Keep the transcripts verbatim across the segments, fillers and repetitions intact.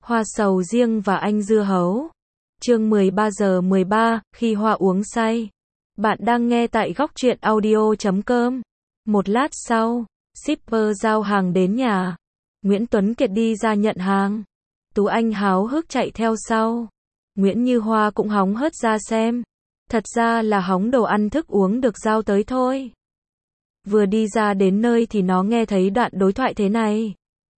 Hoa sầu riêng và anh dưa hấu. Chương mười ba giờ mười ba, khi Hoa uống say. Bạn đang nghe tại góc truyện audio chấm com. Một lát sau, shipper giao hàng đến nhà. Nguyễn Tuấn Kiệt đi ra nhận hàng. Tú Anh háo hức chạy theo sau. Nguyễn Như Hoa cũng hóng hớt ra xem. Thật ra là hóng đồ ăn thức uống được giao tới thôi. Vừa đi ra đến nơi thì nó nghe thấy đoạn đối thoại thế này.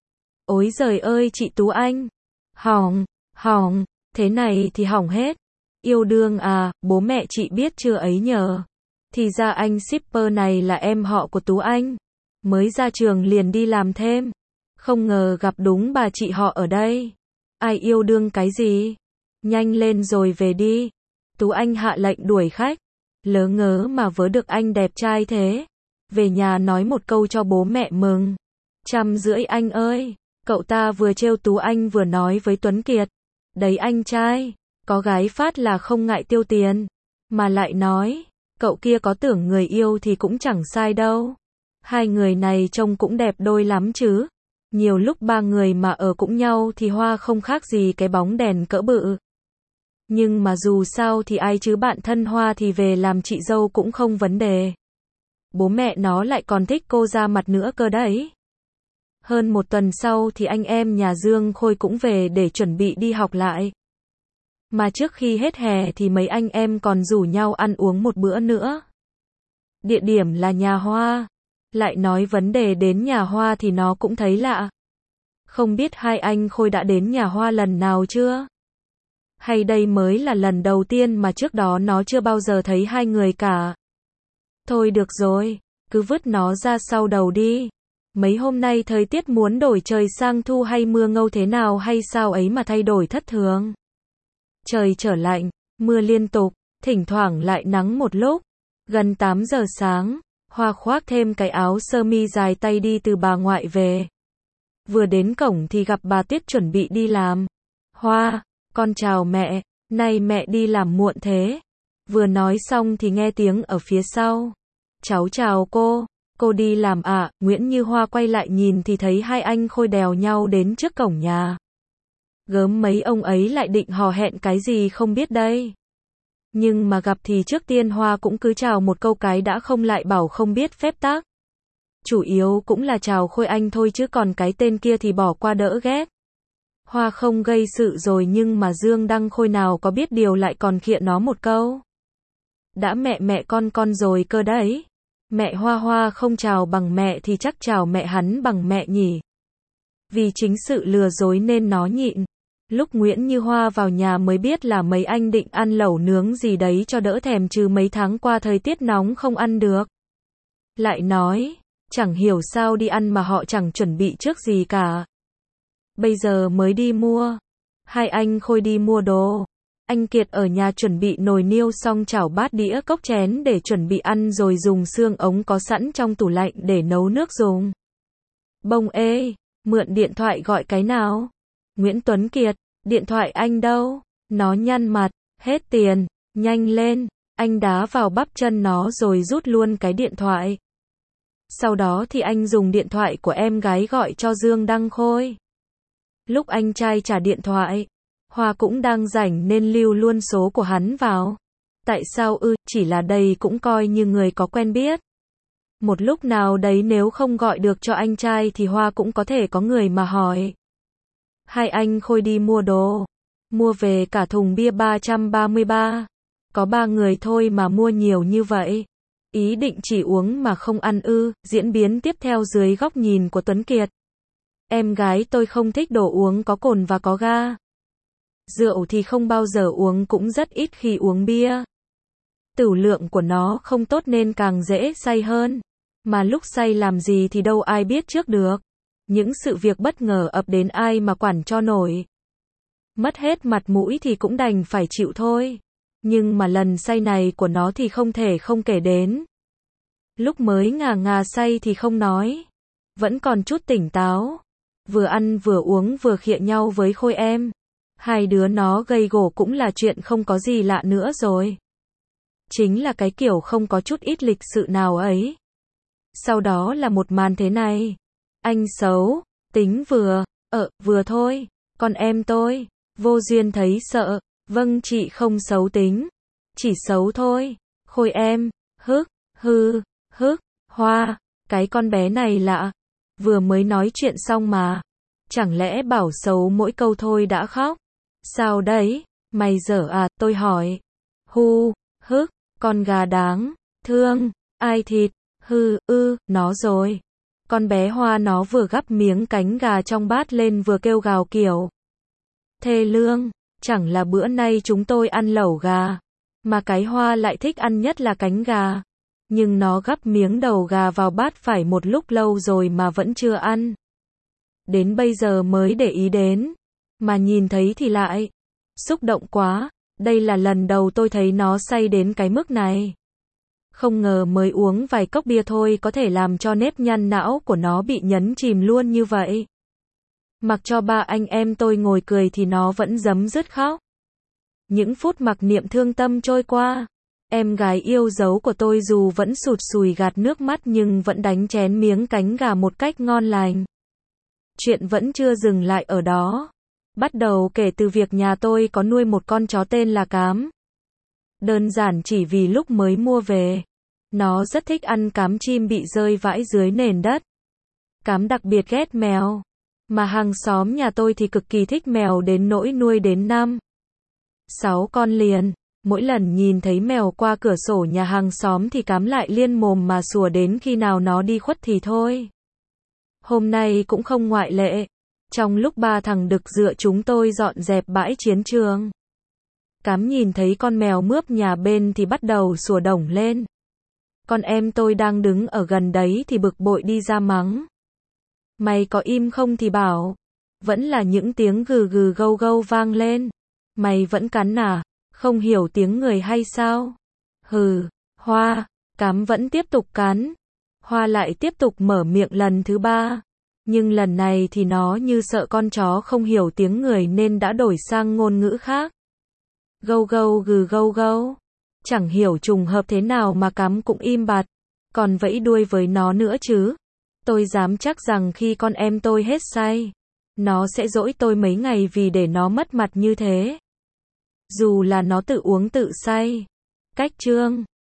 Ôi giời ơi chị Tú Anh. Hỏng, hỏng, thế này thì hỏng hết. Yêu đương à, bố mẹ chị biết chưa ấy nhờ. Thì ra anh shipper này là em họ của Tú Anh. Mới ra trường liền đi làm thêm. Không ngờ gặp đúng bà chị họ ở đây. Ai yêu đương cái gì? Nhanh lên rồi về đi. Tú Anh hạ lệnh đuổi khách. Lớ ngớ mà vớ được anh đẹp trai thế. Về nhà nói một câu cho bố mẹ mừng. Trăm rưỡi anh ơi. Cậu ta vừa trêu Tú Anh vừa nói với Tuấn Kiệt. Đấy anh trai, có gái phát là không ngại tiêu tiền. Mà lại nói, cậu kia có tưởng người yêu thì cũng chẳng sai đâu. Hai người này trông cũng đẹp đôi lắm chứ. Nhiều lúc ba người mà ở cũng nhau thì Hoa không khác gì cái bóng đèn cỡ bự. Nhưng mà dù sao thì ai chứ bạn thân Hoa thì về làm chị dâu cũng không vấn đề. Bố mẹ nó lại còn thích cô ra mặt nữa cơ đấy. Hơn một tuần sau thì anh em nhà Dương Khôi cũng về để chuẩn bị đi học lại. Mà trước khi hết hè thì mấy anh em còn rủ nhau ăn uống một bữa nữa. Địa điểm là nhà Hoa. Lại nói vấn đề đến nhà Hoa thì nó cũng thấy lạ. Không biết hai anh Khôi đã đến nhà Hoa lần nào chưa? Hay đây mới là lần đầu tiên mà trước đó nó chưa bao giờ thấy hai người cả. Thôi được rồi, cứ vứt nó ra sau đầu đi. Mấy hôm nay thời tiết muốn đổi trời sang thu hay mưa ngâu thế nào hay sao ấy mà thay đổi thất thường. Trời trở lạnh, mưa liên tục, thỉnh thoảng lại nắng một lúc. Gần tám giờ sáng, Hoa khoác thêm cái áo sơ mi dài tay đi từ bà ngoại về. Vừa đến cổng thì gặp bà Tuyết chuẩn bị đi làm. Hoa, con chào mẹ, nay mẹ đi làm muộn thế. Vừa nói xong thì nghe tiếng ở phía sau. Cháu chào cô. Cô đi làm ạ, à? Nguyễn Như Hoa quay lại nhìn thì thấy hai anh Khôi đèo nhau đến trước cổng nhà. Gớm mấy ông ấy lại định hò hẹn cái gì không biết đây. Nhưng mà gặp thì trước tiên Hoa cũng cứ chào một câu cái đã không lại bảo không biết phép tắc. Chủ yếu cũng là chào Khôi anh thôi chứ còn cái tên kia thì bỏ qua đỡ ghét. Hoa không gây sự rồi nhưng mà Dương Đăng Khôi nào có biết điều lại còn khịa nó một câu. Đã mẹ mẹ con con rồi cơ đấy. Mẹ Hoa Hoa không chào bằng mẹ thì chắc chào mẹ hắn bằng mẹ nhỉ. Vì chính sự lừa dối nên nó nhịn. Lúc Nguyễn Như Hoa vào nhà mới biết là mấy anh định ăn lẩu nướng gì đấy cho đỡ thèm chứ mấy tháng qua thời tiết nóng không ăn được. Lại nói, chẳng hiểu sao đi ăn mà họ chẳng chuẩn bị trước gì cả. Bây giờ mới đi mua. Hai anh Khôi đi mua đồ. Anh Kiệt ở nhà chuẩn bị nồi niêu xong chảo bát đĩa cốc chén để chuẩn bị ăn rồi dùng xương ống có sẵn trong tủ lạnh để nấu nước dùng. Bông ê, mượn điện thoại gọi cái nào? Nguyễn Tuấn Kiệt, điện thoại anh đâu? Nó nhăn mặt, hết tiền, nhanh lên, anh đá vào bắp chân nó rồi rút luôn cái điện thoại. Sau đó thì anh dùng điện thoại của em gái gọi cho Dương Đăng Khôi. Lúc anh trai trả điện thoại, Hoa cũng đang rảnh nên lưu luôn số của hắn vào. Tại sao ư, chỉ là đây cũng coi như người có quen biết. Một lúc nào đấy nếu không gọi được cho anh trai thì Hoa cũng có thể có người mà hỏi. Hai anh Khôi đi mua đồ. Mua về cả thùng bia ba trăm ba mươi ba. Có ba người thôi mà mua nhiều như vậy. Ý định chỉ uống mà không ăn ư, diễn biến tiếp theo dưới góc nhìn của Tuấn Kiệt. Em gái tôi không thích đồ uống có cồn và có ga. Rượu thì không bao giờ uống cũng rất ít khi uống bia. Tửu lượng của nó không tốt nên càng dễ say hơn. Mà lúc say làm gì thì đâu ai biết trước được. Những sự việc bất ngờ ập đến ai mà quản cho nổi. Mất hết mặt mũi thì cũng đành phải chịu thôi. Nhưng mà lần say này của nó thì không thể không kể đến. Lúc mới ngà ngà say thì không nói. Vẫn còn chút tỉnh táo. Vừa ăn vừa uống vừa khịa nhau với Khôi em. Hai đứa nó gây gổ cũng là chuyện không có gì lạ nữa rồi. Chính là cái kiểu không có chút ít lịch sự nào ấy. Sau đó là một màn thế này. Anh xấu, tính vừa, ờ, vừa thôi. Con em tôi. Vô duyên thấy sợ. Vâng chị không xấu tính. Chỉ xấu thôi. Khôi em. Hức, hư, hức, Hoa. Cái con bé này lạ. Vừa mới nói chuyện xong mà. Chẳng lẽ bảo xấu mỗi câu thôi đã khóc? Sao đấy? Mày dở à? Tôi hỏi. Hu, hức, con gà đáng thương. Ai thịt? Hư, ư, nó rồi. Con bé Hoa nó vừa gắp miếng cánh gà trong bát lên vừa kêu gào kiểu thê lương. Chẳng là bữa nay chúng tôi ăn lẩu gà. Mà cái Hoa lại thích ăn nhất là cánh gà. Nhưng nó gắp miếng đầu gà vào bát phải một lúc lâu rồi mà vẫn chưa ăn. Đến bây giờ mới để ý đến. Mà nhìn thấy thì lại xúc động quá. Đây là lần đầu tôi thấy nó say đến cái mức này. Không ngờ mới uống vài cốc bia thôi có thể làm cho nếp nhăn não của nó bị nhấn chìm luôn như vậy. Mặc cho ba anh em tôi ngồi cười thì nó vẫn giấm dứt khóc. Những phút mặc niệm thương tâm trôi qua. Em gái yêu dấu của tôi dù vẫn sụt sùi gạt nước mắt nhưng vẫn đánh chén miếng cánh gà một cách ngon lành. Chuyện vẫn chưa dừng lại ở đó. Bắt đầu kể từ việc nhà tôi có nuôi một con chó tên là Cám. Đơn giản chỉ vì lúc mới mua về, nó rất thích ăn cám chim bị rơi vãi dưới nền đất. Cám đặc biệt ghét mèo. Mà hàng xóm nhà tôi thì cực kỳ thích mèo đến nỗi nuôi đến năm, sáu con liền. Mỗi lần nhìn thấy mèo qua cửa sổ nhà hàng xóm thì Cám lại liên mồm mà sủa đến khi nào nó đi khuất thì thôi. Hôm nay cũng không ngoại lệ. Trong lúc ba thằng đực dựa chúng tôi dọn dẹp bãi chiến trường, Cám nhìn thấy con mèo mướp nhà bên thì bắt đầu sủa đổng lên. Con em tôi đang đứng ở gần đấy thì bực bội đi ra mắng. Mày có im không thì bảo. Vẫn là những tiếng gừ gừ gâu gâu vang lên. Mày vẫn cắn à? Không hiểu tiếng người hay sao? Hừ, Hoa. Cám vẫn tiếp tục cắn. Hoa lại tiếp tục mở miệng lần thứ ba. Nhưng lần này thì nó như sợ con chó không hiểu tiếng người nên đã đổi sang ngôn ngữ khác. Gâu gâu gừ gâu gâu. Chẳng hiểu trùng hợp thế nào mà Cám cũng im bặt. Còn vẫy đuôi với nó nữa chứ. Tôi dám chắc rằng khi con em tôi hết say, nó sẽ dỗi tôi mấy ngày vì để nó mất mặt như thế. Dù là nó tự uống tự say. Cách chương